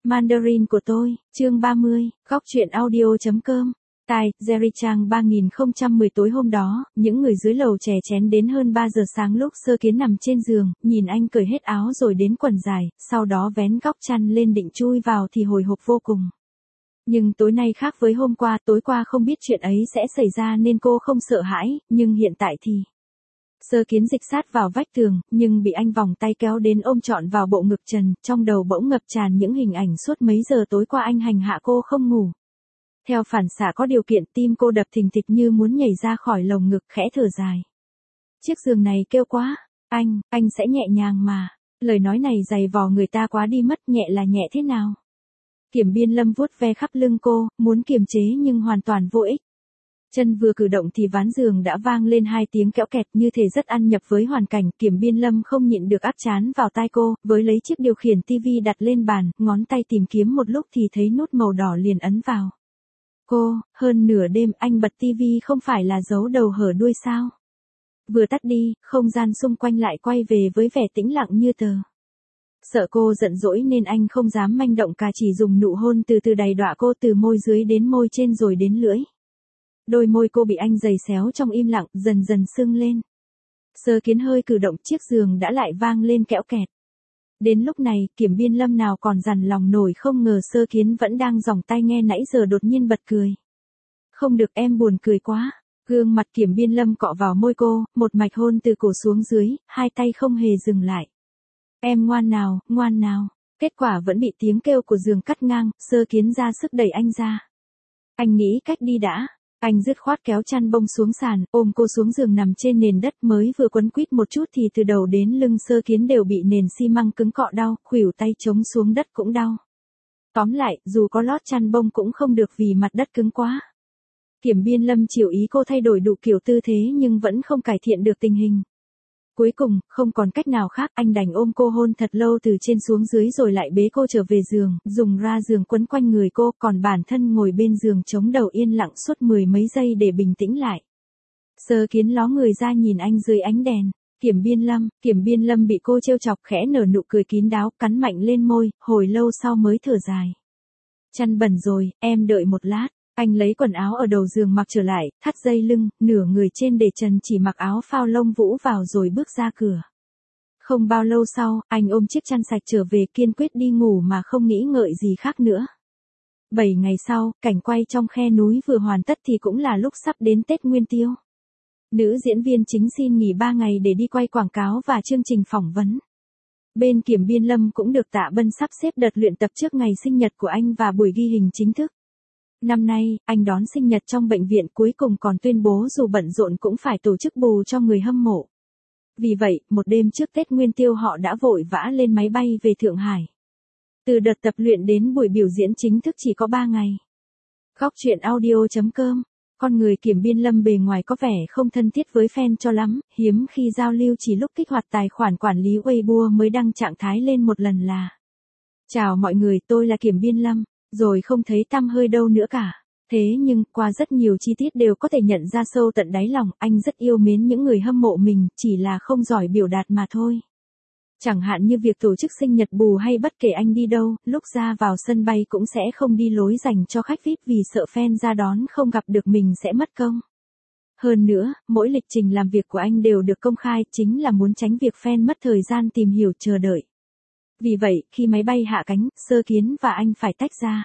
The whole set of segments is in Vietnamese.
Mandarin của tôi, chương 30, góc chuyện audio.com. Tại Jerry Trang 3010 tối hôm đó, những người dưới lầu chè chén đến hơn 3 giờ sáng lúc Sơ Kiến nằm trên giường, nhìn anh cởi hết áo rồi đến quần dài, sau đó vén góc chăn lên định chui vào thì hồi hộp vô cùng. Nhưng tối nay khác với hôm qua, tối qua không biết chuyện ấy sẽ xảy ra nên cô không sợ hãi, nhưng hiện tại thì... Sơ Kiến dịch sát vào vách tường, nhưng bị anh vòng tay kéo đến ôm trọn vào bộ ngực trần, trong đầu bỗng ngập tràn những hình ảnh suốt mấy giờ tối qua anh hành hạ cô không ngủ. Theo phản xạ có điều kiện, tim cô đập thình thịch như muốn nhảy ra khỏi lồng ngực, khẽ thở dài. Chiếc giường này kêu quá, anh sẽ nhẹ nhàng mà. Lời nói này dày vò người ta quá đi mất, nhẹ là nhẹ thế nào? Kiểm Biên Lâm vuốt ve khắp lưng cô, muốn kiềm chế nhưng hoàn toàn vô ích. Chân vừa cử động thì ván giường đã vang lên 2 tiếng kẽo kẹt, như thể rất ăn nhập với hoàn cảnh. Kiểm Biên Lâm không nhịn được áp trán vào tai cô, với lấy chiếc điều khiển tivi đặt lên bàn, ngón tay tìm kiếm một lúc thì thấy nút màu đỏ liền ấn vào. Cô, hơn nửa đêm anh bật tivi không phải là giấu đầu hở đuôi sao? Vừa tắt đi, không gian xung quanh lại quay về với vẻ tĩnh lặng như tờ. Sợ cô giận dỗi nên anh không dám manh động cả, chỉ dùng nụ hôn từ từ đày đọa cô từ môi dưới đến môi trên rồi đến lưỡi. Đôi môi cô bị anh giày xéo trong im lặng, dần dần sưng lên. Sơ Kiến hơi cử động, chiếc giường đã lại vang lên kẽo kẹt. Đến lúc này, Kiểm Biên Lâm nào còn dằn lòng nổi, không ngờ Sơ Kiến vẫn đang dòng tay nghe nãy giờ đột nhiên bật cười. Không được, em buồn cười quá. Gương mặt Kiểm Biên Lâm cọ vào môi cô, một mạch hôn từ cổ xuống dưới, hai tay không hề dừng lại. Em ngoan nào, ngoan nào. Kết quả vẫn bị tiếng kêu của giường cắt ngang, Sơ Kiến ra sức đẩy anh ra. Anh nghĩ cách đi đã. Anh dứt khoát kéo chăn bông xuống sàn, ôm cô xuống giường nằm trên nền đất, mới vừa quấn quýt một chút thì từ đầu đến lưng Sơ Kiến đều bị nền xi măng cứng cọ đau, khuỷu tay chống xuống đất cũng đau. Tóm lại, dù có lót chăn bông cũng không được vì mặt đất cứng quá. Kiểm Biên Lâm chiều ý cô thay đổi đủ kiểu tư thế nhưng vẫn không cải thiện được tình hình. Cuối cùng, không còn cách nào khác, anh đành ôm cô hôn thật lâu từ trên xuống dưới rồi lại bế cô trở về giường, dùng ra giường quấn quanh người cô, còn bản thân ngồi bên giường chống đầu yên lặng suốt 10 mấy giây để bình tĩnh lại. Sơ Kiến ló người ra nhìn anh dưới ánh đèn. Kiểm Biên Lâm bị cô trêu chọc, khẽ nở nụ cười kín đáo, cắn mạnh lên môi, hồi lâu sau mới thở dài. Chăn bẩn rồi, em đợi một lát. Anh lấy quần áo ở đầu giường mặc trở lại, thắt dây lưng, nửa người trên để trần, chỉ mặc áo phao lông vũ vào rồi bước ra cửa. Không bao lâu sau, anh ôm chiếc chăn sạch trở về, kiên quyết đi ngủ mà không nghĩ ngợi gì khác nữa. 7 ngày sau, cảnh quay trong khe núi vừa hoàn tất thì cũng là lúc sắp đến Tết Nguyên Tiêu. Nữ diễn viên chính xin nghỉ 3 ngày để đi quay quảng cáo và chương trình phỏng vấn. Bên Kiểm Biên Lâm cũng được Tạ Bân sắp xếp đợt luyện tập trước ngày sinh nhật của anh và buổi ghi hình chính thức. Năm nay, anh đón sinh nhật trong bệnh viện, cuối cùng còn tuyên bố dù bận rộn cũng phải tổ chức bù cho người hâm mộ. Vì vậy, một đêm trước Tết Nguyên Tiêu họ đã vội vã lên máy bay về Thượng Hải. Từ đợt tập luyện đến buổi biểu diễn chính thức chỉ có 3 ngày. Góc chuyện audio.com. Con người Kiểm Biên Lâm bề ngoài có vẻ không thân thiết với fan cho lắm, hiếm khi giao lưu, chỉ lúc kích hoạt tài khoản quản lý Weibo mới đăng trạng thái lên một lần là: Chào mọi người, tôi là Kiểm Biên Lâm. Rồi không thấy tăm hơi đâu nữa cả. Thế nhưng, qua rất nhiều chi tiết đều có thể nhận ra sâu tận đáy lòng, anh rất yêu mến những người hâm mộ mình, chỉ là không giỏi biểu đạt mà thôi. Chẳng hạn như việc tổ chức sinh nhật bù, hay bất kể anh đi đâu, lúc ra vào sân bay cũng sẽ không đi lối dành cho khách VIP vì sợ fan ra đón không gặp được mình sẽ mất công. Hơn nữa, mỗi lịch trình làm việc của anh đều được công khai, chính là muốn tránh việc fan mất thời gian tìm hiểu chờ đợi. Vì vậy, khi máy bay hạ cánh, Sơ Kiến và anh phải tách ra.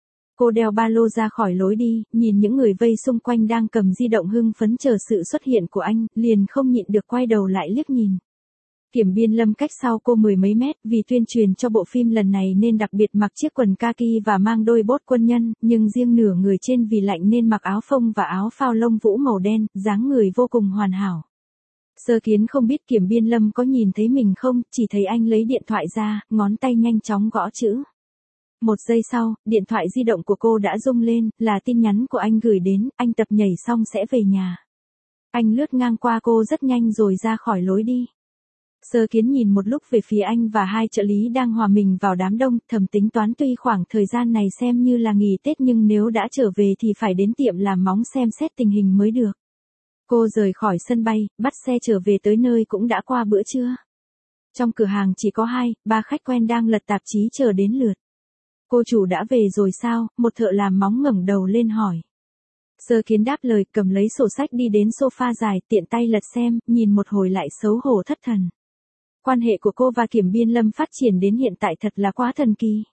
Cô đeo ba lô ra khỏi lối đi, nhìn những người vây xung quanh đang cầm di động hưng phấn chờ sự xuất hiện của anh, liền không nhịn được quay đầu lại liếc nhìn. Kiểm Biên Lâm cách sau cô 10 mấy mét, vì tuyên truyền cho bộ phim lần này nên đặc biệt mặc chiếc quần kaki và mang đôi bốt quân nhân, nhưng riêng nửa người trên vì lạnh nên mặc áo phông và áo phao lông vũ màu đen, dáng người vô cùng hoàn hảo. Sơ Kiến không biết Kiểm Biên Lâm có nhìn thấy mình không, chỉ thấy anh lấy điện thoại ra, ngón tay nhanh chóng gõ chữ. 1 giây sau, điện thoại di động của cô đã rung lên, là tin nhắn của anh gửi đến: anh tập nhảy xong sẽ về nhà. Anh lướt ngang qua cô rất nhanh rồi ra khỏi lối đi. Sơ Kiến nhìn một lúc về phía anh và 2 trợ lý đang hòa mình vào đám đông, thầm tính toán tuy khoảng thời gian này xem như là nghỉ Tết nhưng nếu đã trở về thì phải đến tiệm làm móng xem xét tình hình mới được. Cô rời khỏi sân bay, bắt xe trở về tới nơi cũng đã qua bữa trưa. Trong cửa hàng chỉ có 2, 3 khách quen đang lật tạp chí chờ đến lượt. Cô chủ đã về rồi sao? Một thợ làm móng ngẩng đầu lên hỏi. Sơ Kiến đáp lời, cầm lấy sổ sách đi đến sofa dài, tiện tay lật xem, nhìn một hồi lại xấu hổ thất thần. Quan hệ của cô và Kiểm Biên Lâm phát triển đến hiện tại thật là quá thần kỳ.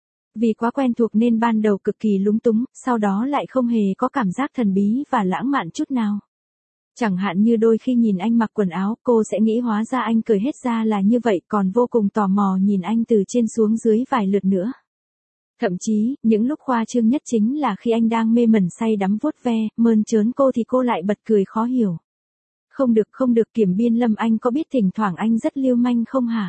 Vì quá quen thuộc nên ban đầu cực kỳ lúng túng, sau đó lại không hề có cảm giác thần bí và lãng mạn chút nào. Chẳng hạn như đôi khi nhìn anh mặc quần áo, cô sẽ nghĩ hóa ra anh cởi hết ra là như vậy, còn vô cùng tò mò nhìn anh từ trên xuống dưới vài lượt nữa. Thậm chí, những lúc khoa trương nhất chính là khi anh đang mê mẩn say đắm vuốt ve, mơn trớn cô thì cô lại bật cười khó hiểu. Không được Kiểm Biên Lâm, anh có biết thỉnh thoảng anh rất lưu manh không hả?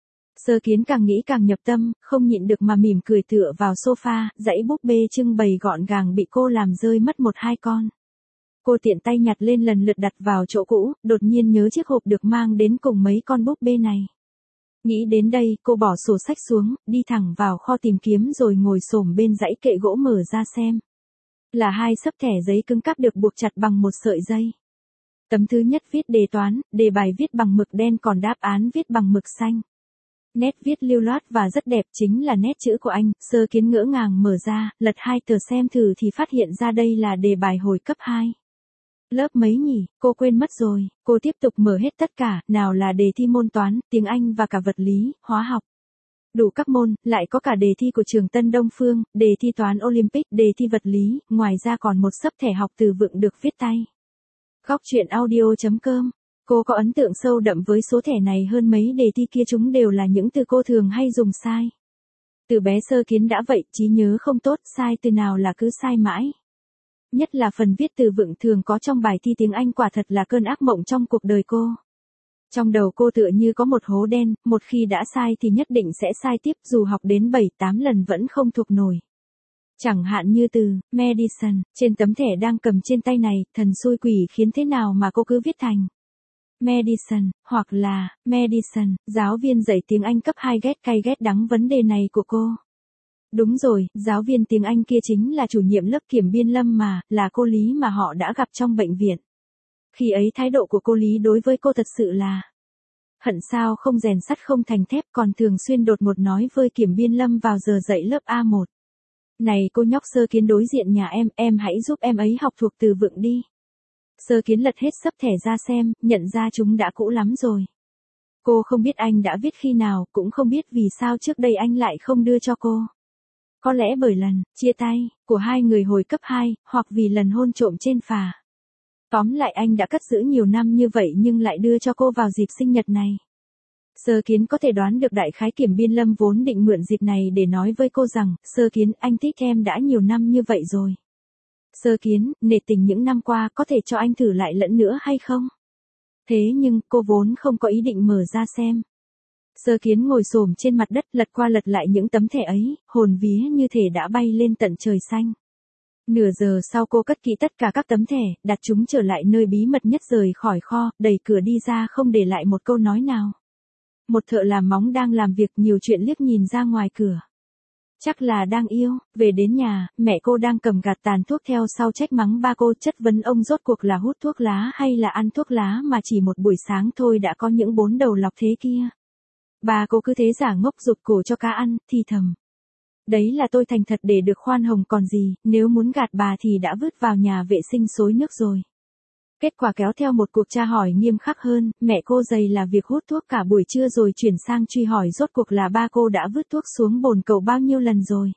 Sơ Kiến càng nghĩ càng nhập tâm, không nhịn được mà mỉm cười tựa vào sofa, dãy búp bê trưng bày gọn gàng bị cô làm rơi mất 1-2 con. Cô tiện tay nhặt lên lần lượt đặt vào chỗ cũ, đột nhiên nhớ chiếc hộp được mang đến cùng mấy con búp bê này. Nghĩ đến đây, cô bỏ sổ sách xuống, đi thẳng vào kho tìm kiếm rồi ngồi xổm bên dãy kệ gỗ mở ra xem. Là 2 xấp thẻ giấy cứng cáp được buộc chặt bằng một sợi dây. Tấm thứ nhất viết đề toán, đề bài viết bằng mực đen, còn đáp án viết bằng mực xanh. Nét viết lưu loát và rất đẹp, chính là nét chữ của anh. Sơ Kiến ngỡ ngàng mở ra, lật 2 tờ xem thử thì phát hiện ra đây là đề bài hồi cấp 2. Lớp mấy nhỉ, cô quên mất rồi. Cô tiếp tục mở hết tất cả, nào là đề thi môn toán, tiếng Anh và cả vật lý, hóa học. Đủ các môn, lại có cả đề thi của trường Tân Đông Phương, đề thi toán Olympic, đề thi vật lý, ngoài ra còn một xấp thẻ học từ vựng được viết tay. Góc truyện audio.com. Cô có ấn tượng sâu đậm với số thẻ này hơn mấy đề thi kia, chúng đều là những từ cô thường hay dùng sai. Từ bé Sơ Kiến đã vậy, trí nhớ không tốt, sai từ nào là cứ sai mãi. Nhất là phần viết từ vựng thường có trong bài thi tiếng Anh, quả thật là cơn ác mộng trong cuộc đời cô. Trong đầu cô tựa như có một hố đen, một khi đã sai thì nhất định sẽ sai tiếp, dù học đến 7-8 lần vẫn không thuộc nổi. Chẳng hạn như từ medicine, trên tấm thẻ đang cầm trên tay này, thần xui quỷ khiến thế nào mà cô cứ viết thành medicine, hoặc là medicine. Giáo viên dạy tiếng Anh cấp 2 ghét cay ghét đắng vấn đề này của cô. Đúng rồi, giáo viên tiếng Anh kia chính là chủ nhiệm lớp Kiểm Biên Lâm mà, là cô Lý mà họ đã gặp trong bệnh viện. Khi ấy thái độ của cô Lý đối với cô thật sự là hận sao không rèn sắt không thành thép, còn thường xuyên đột ngột nói với Kiểm Biên Lâm vào giờ dạy lớp A1. Này cô nhóc, Sơ Kiến đối diện nhà em hãy giúp em ấy học thuộc từ vựng đi. Sơ Kiến lật hết xấp thẻ ra xem, nhận ra chúng đã cũ lắm rồi. Cô không biết anh đã viết khi nào, cũng không biết vì sao trước đây anh lại không đưa cho cô. Có lẽ bởi lần chia tay của hai người hồi cấp 2, hoặc vì lần hôn trộm trên phà. Tóm lại anh đã cất giữ nhiều năm như vậy nhưng lại đưa cho cô vào dịp sinh nhật này. Sơ Kiến có thể đoán được đại khái Kiểm Biên Lâm vốn định mượn dịp này để nói với cô rằng, Sơ Kiến, anh thích em đã nhiều năm như vậy rồi. Sơ Kiến, nể tình những năm qua có thể cho anh thử lại lần nữa hay không? Thế nhưng, cô vốn không có ý định mở ra xem. Sơ Kiến ngồi xổm trên mặt đất, lật qua lật lại những tấm thẻ ấy, hồn vía như thể đã bay lên tận trời xanh. Nửa giờ sau cô cất kỹ tất cả các tấm thẻ, đặt chúng trở lại nơi bí mật nhất, rời khỏi kho, đẩy cửa đi ra không để lại một câu nói nào. Một thợ làm móng đang làm việc nhiều chuyện liếc nhìn ra ngoài cửa. Chắc là đang yêu. Về đến nhà, mẹ cô đang cầm gạt tàn thuốc theo sau trách mắng ba cô, chất vấn ông rốt cuộc là hút thuốc lá hay là ăn thuốc lá mà chỉ một buổi sáng thôi đã có những 4 đầu lọc thế kia. Ba cô cứ thế giả ngốc rụt cổ cho cá ăn, thì thầm. Đấy là tôi thành thật để được khoan hồng còn gì, nếu muốn gạt bà thì đã vứt vào nhà vệ sinh xối nước rồi. Kết quả kéo theo một cuộc tra hỏi nghiêm khắc hơn, mẹ cô dày là việc hút thuốc cả buổi trưa rồi chuyển sang truy hỏi rốt cuộc là ba cô đã vứt thuốc xuống bồn cầu bao nhiêu lần rồi.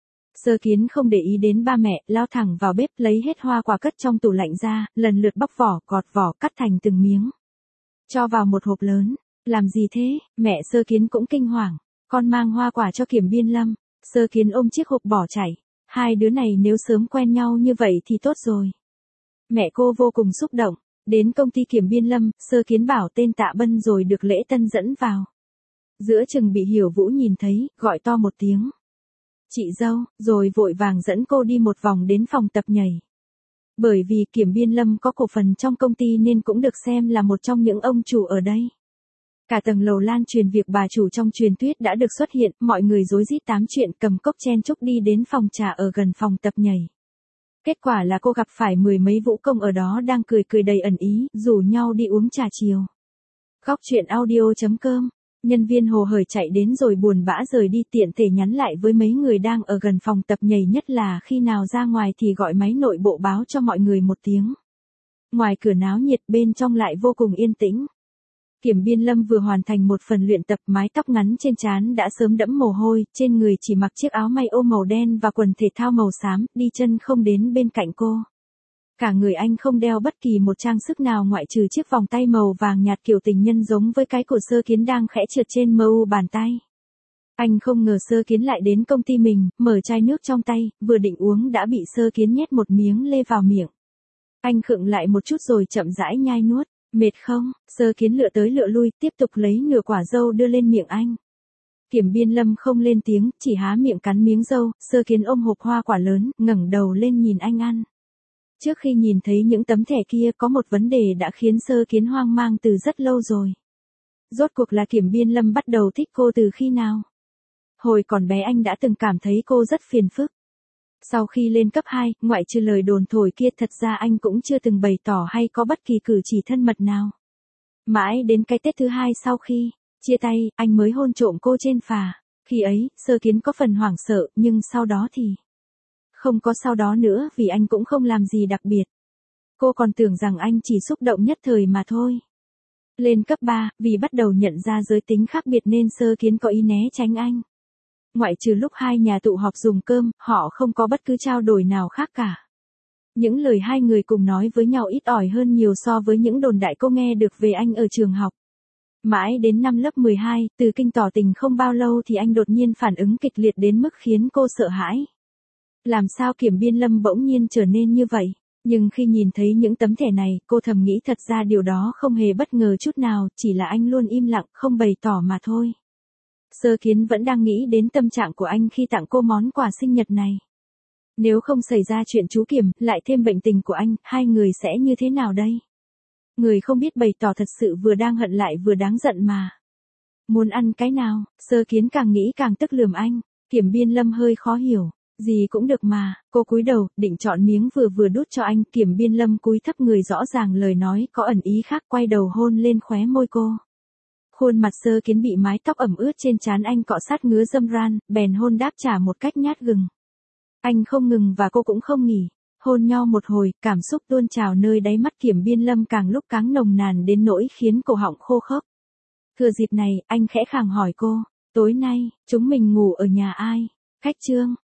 Sơ Kiến không để ý đến ba mẹ, lao thẳng vào bếp lấy hết hoa quả cất trong tủ lạnh ra, lần lượt bóc vỏ, gọt vỏ, cắt thành từng miếng. Cho vào một hộp lớn. Làm gì thế? Mẹ Sơ Kiến cũng kinh hoàng. Con mang hoa quả cho Kiểm Biên Lâm. Sơ Kiến ôm chiếc hộp bỏ chạy. Hai đứa này nếu sớm quen nhau như vậy thì tốt rồi. Mẹ cô vô cùng xúc động. Đến công ty Kiểm Biên Lâm, Sơ Kiến bảo tên Tạ Bân rồi được Lễ Tân dẫn vào. Giữa chừng bị Hiểu Vũ nhìn thấy, gọi to một tiếng. Chị dâu, rồi vội vàng dẫn cô đi một vòng đến phòng tập nhảy. Bởi vì Kiểm Biên Lâm có cổ phần trong công ty nên cũng được xem là một trong những ông chủ ở đây. Cả tầng lầu lan truyền việc bà chủ trong truyền thuyết đã được xuất hiện, mọi người rối rít tám chuyện, cầm cốc chen chúc đi đến phòng trà ở gần phòng tập nhảy. Kết quả là cô gặp phải 10 mấy vũ công ở đó đang cười cười đầy ẩn ý, rủ nhau đi uống trà chiều. Góc truyện audio.com Nhân viên hồ hởi chạy đến rồi buồn bã rời đi, tiện thể nhắn lại với mấy người đang ở gần phòng tập nhảy nhất là khi nào ra ngoài thì gọi máy nội bộ báo cho mọi người một tiếng. Ngoài cửa náo nhiệt, bên trong lại vô cùng yên tĩnh. Kiểm Biên Lâm vừa hoàn thành một phần luyện tập, mái tóc ngắn trên trán đã sớm đẫm mồ hôi, trên người chỉ mặc chiếc áo may ô màu đen và quần thể thao màu xám, đi chân không đến bên cạnh cô. Cả người anh không đeo bất kỳ một trang sức nào ngoại trừ chiếc vòng tay màu vàng nhạt kiểu tình nhân giống với cái của Sơ Kiến đang khẽ trượt trên mu bàn tay. Anh không ngờ Sơ Kiến lại đến công ty mình, mở chai nước trong tay, vừa định uống đã bị Sơ Kiến nhét một miếng lê vào miệng. Anh khựng lại một chút rồi chậm rãi nhai nuốt. Mệt không? Sơ Kiến lựa tới lựa lui, tiếp tục lấy nửa quả dâu đưa lên miệng anh. Kiểm Biên Lâm không lên tiếng, chỉ há miệng cắn miếng dâu. Sơ Kiến ôm hộp hoa quả lớn, ngẩng đầu lên nhìn anh ăn. Trước khi nhìn thấy những tấm thẻ kia, có một vấn đề đã khiến Sơ Kiến hoang mang từ rất lâu rồi. Rốt cuộc là Kiểm Biên Lâm bắt đầu thích cô từ khi nào? Hồi còn bé anh đã từng cảm thấy cô rất phiền phức. Sau khi lên cấp 2, ngoại trừ lời đồn thổi kia, thật ra anh cũng chưa từng bày tỏ hay có bất kỳ cử chỉ thân mật nào. Mãi đến cái Tết thứ 2 sau khi chia tay, anh mới hôn trộm cô trên phà. Khi ấy, Sơ Kiến có phần hoảng sợ, nhưng sau đó thì không có sau đó nữa, vì anh cũng không làm gì đặc biệt. Cô còn tưởng rằng anh chỉ xúc động nhất thời mà thôi. Lên cấp 3, vì bắt đầu nhận ra giới tính khác biệt nên Sơ Kiến có ý né tránh anh. Ngoại trừ lúc hai nhà tụ họp dùng cơm, họ không có bất cứ trao đổi nào khác cả. Những lời hai người cùng nói với nhau ít ỏi hơn nhiều so với những đồn đại cô nghe được về anh ở trường học. Mãi đến năm lớp 12, từ kinh tỏ tình không bao lâu thì anh đột nhiên phản ứng kịch liệt đến mức khiến cô sợ hãi. Làm sao Kiểm Biên Lâm bỗng nhiên trở nên như vậy? Nhưng khi nhìn thấy những tấm thẻ này, cô thầm nghĩ thật ra điều đó không hề bất ngờ chút nào, chỉ là anh luôn im lặng, không bày tỏ mà thôi. Sơ Kiến vẫn đang nghĩ đến tâm trạng của anh khi tặng cô món quà sinh nhật này. Nếu không xảy ra chuyện chú Kiểm, lại thêm bệnh tình của anh, hai người sẽ như thế nào đây? Người không biết bày tỏ thật sự vừa đang hận lại vừa đáng giận mà. Muốn ăn cái nào? Sơ Kiến càng nghĩ càng tức lườm anh. Kiểm Biên Lâm hơi khó hiểu. Gì cũng được mà. Cô cúi đầu, định chọn miếng vừa vừa đút cho anh. Kiểm Biên Lâm cúi thấp người, rõ ràng lời nói có ẩn ý khác, quay đầu hôn lên khóe môi cô. Khuôn mặt Sơ Kiến bị mái tóc ẩm ướt trên trán anh cọ sát ngứa dâm ran, bèn hôn đáp trả một cách nhát gừng. Anh không ngừng và cô cũng không nghỉ. Hôn nhau một hồi, cảm xúc tuôn trào nơi đáy mắt Kiểm Biên Lâm càng lúc càng nồng nàn đến nỗi khiến cổ họng khô khốc. Thừa dịp này, anh khẽ khàng hỏi cô, tối nay, chúng mình ngủ ở nhà ai? Khách Trương,